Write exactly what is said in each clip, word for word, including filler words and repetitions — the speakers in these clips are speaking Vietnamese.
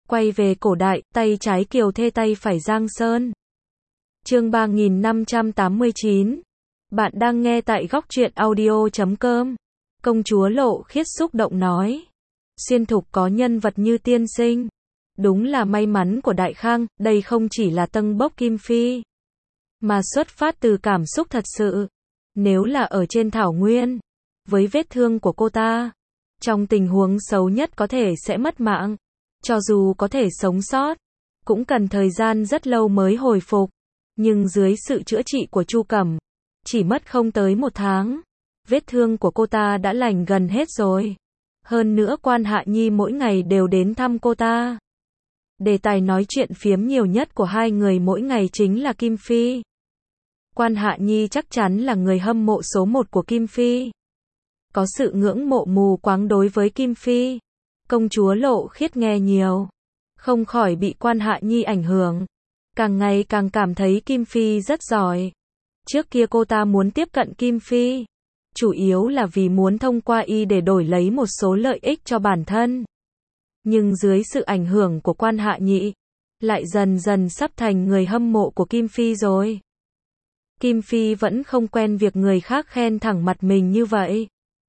Quay về cổ đại, tay trái Kiều Thê tay phải Giang Sơn. Chương ba nghìn năm trăm tám mươi chín. Bạn đang nghe tại góc truyện audio chấm com. Công chúa Lộ Khiết xúc động nói. Xuyên thục có nhân vật như tiên sinh. Đúng là may mắn của Đại Khang, đây không chỉ là tâng bốc Kim Phi, mà xuất phát từ cảm xúc thật sự. Nếu là ở trên thảo nguyên, với vết thương của cô ta, trong tình huống xấu nhất có thể sẽ mất mạng. Cho dù có thể sống sót, cũng cần thời gian rất lâu mới hồi phục. Nhưng dưới sự chữa trị của Chu Cẩm, chỉ mất không tới một tháng, vết thương của cô ta đã lành gần hết rồi. Hơn nữa Quan Hạ Nhi mỗi ngày đều đến thăm cô ta. Đề tài nói chuyện phiếm nhiều nhất của hai người mỗi ngày chính là Kim Phi. Quan Hạ Nhi chắc chắn là người hâm mộ số một của Kim Phi. Có sự ngưỡng mộ mù quáng đối với Kim Phi. Công chúa Lộ Khiết nghe nhiều, không khỏi bị Quan Hạ Nhi ảnh hưởng. Càng ngày càng cảm thấy Kim Phi rất giỏi. Trước kia cô ta muốn tiếp cận Kim Phi, chủ yếu là vì muốn thông qua y để đổi lấy một số lợi ích cho bản thân. Nhưng dưới sự ảnh hưởng của Quan Hạ Nhi, lại dần dần sắp thành người hâm mộ của Kim Phi rồi. Kim Phi vẫn không quen việc người khác khen thẳng mặt mình như vậy.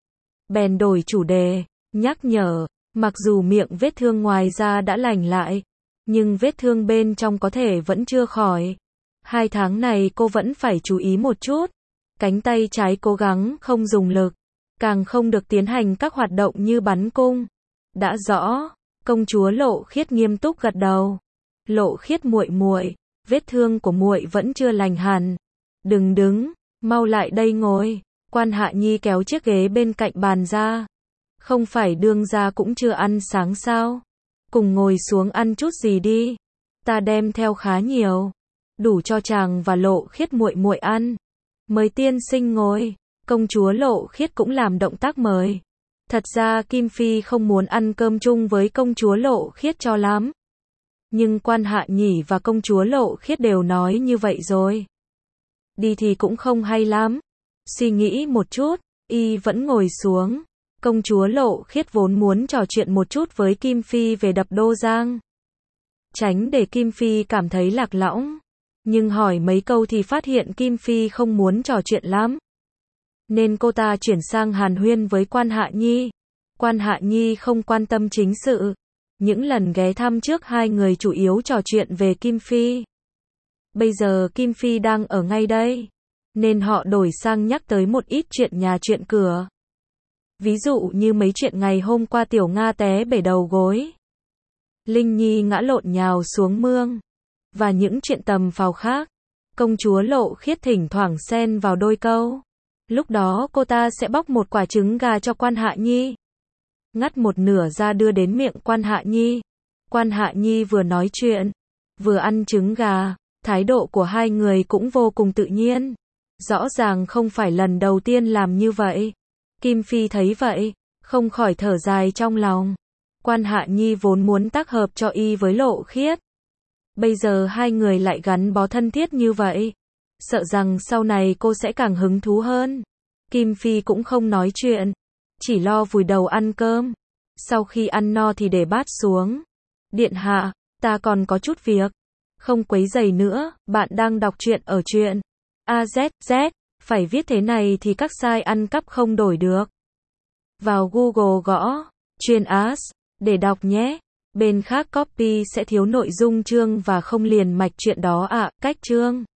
Bèn đổi chủ đề, nhắc nhở, mặc dù miệng vết thương ngoài da đã lành lại, nhưng vết thương bên trong có thể vẫn chưa khỏi. Hai tháng này cô vẫn phải chú ý một chút. Cánh tay trái cố gắng không dùng lực, càng không được tiến hành các hoạt động như bắn cung. Đã rõ. Công chúa Lộ Khiết nghiêm túc gật đầu. Lộ Khiết muội muội, vết thương của muội vẫn chưa lành hẳn. Đừng đứng, mau lại đây ngồi. Quan Hạ Nhi kéo chiếc ghế bên cạnh bàn ra. Không phải đương gia cũng chưa ăn sáng sao? Cùng ngồi xuống ăn chút gì đi. Ta đem theo khá nhiều, đủ cho chàng và Lộ Khiết muội muội ăn. Mời tiên sinh ngồi. Công chúa Lộ Khiết cũng làm động tác mời. Thật ra Kim Phi không muốn ăn cơm chung với công chúa Lộ Khiết cho lắm. Nhưng Quan Hạ Nhi và công chúa Lộ Khiết đều nói như vậy rồi. Đi thì cũng không hay lắm. Suy nghĩ một chút, y vẫn ngồi xuống. Công chúa Lộ Khiết vốn muốn trò chuyện một chút với Kim Phi về Đập Đô Giang, tránh để Kim Phi cảm thấy lạc lõng. Nhưng hỏi mấy câu thì phát hiện Kim Phi không muốn trò chuyện lắm. Nên cô ta chuyển sang hàn huyên với Quan Hạ Nhi. Quan Hạ Nhi không quan tâm chính sự. Những lần ghé thăm trước hai người chủ yếu trò chuyện về Kim Phi. Bây giờ Kim Phi đang ở ngay đây, nên họ đổi sang nhắc tới một ít chuyện nhà chuyện cửa. Ví dụ như mấy chuyện ngày hôm qua Tiểu Nga té bể đầu gối, Linh Nhi ngã lộn nhào xuống mương, và những chuyện tầm phào khác. Công chúa Lộ Khiết thỉnh thoảng xen vào đôi câu. Lúc đó cô ta sẽ bóc một quả trứng gà cho Quan Hạ Nhi, ngắt một nửa ra đưa đến miệng Quan Hạ Nhi. Quan Hạ Nhi vừa nói chuyện, vừa ăn trứng gà. Thái độ của hai người cũng vô cùng tự nhiên. Rõ ràng không phải lần đầu tiên làm như vậy. Kim Phi thấy vậy, không khỏi thở dài trong lòng. Quan Hạ Nhi vốn muốn tác hợp cho y với Lộ Khiết. Bây giờ hai người lại gắn bó thân thiết như vậy. Sợ rằng sau này cô sẽ càng hứng thú hơn. Kim Phi cũng không nói chuyện, chỉ lo vùi đầu ăn cơm. Sau khi ăn no thì để bát xuống. Điện hạ, ta còn có chút việc. Không quấy rầy nữa, bạn đang đọc truyện ở truyện a zét zét, phải viết thế này thì các site ăn cắp không đổi được. Vào Google gõ truyện as để đọc nhé. Bên khác copy sẽ thiếu nội dung chương và không liền mạch truyện đó ạ. À, cách chương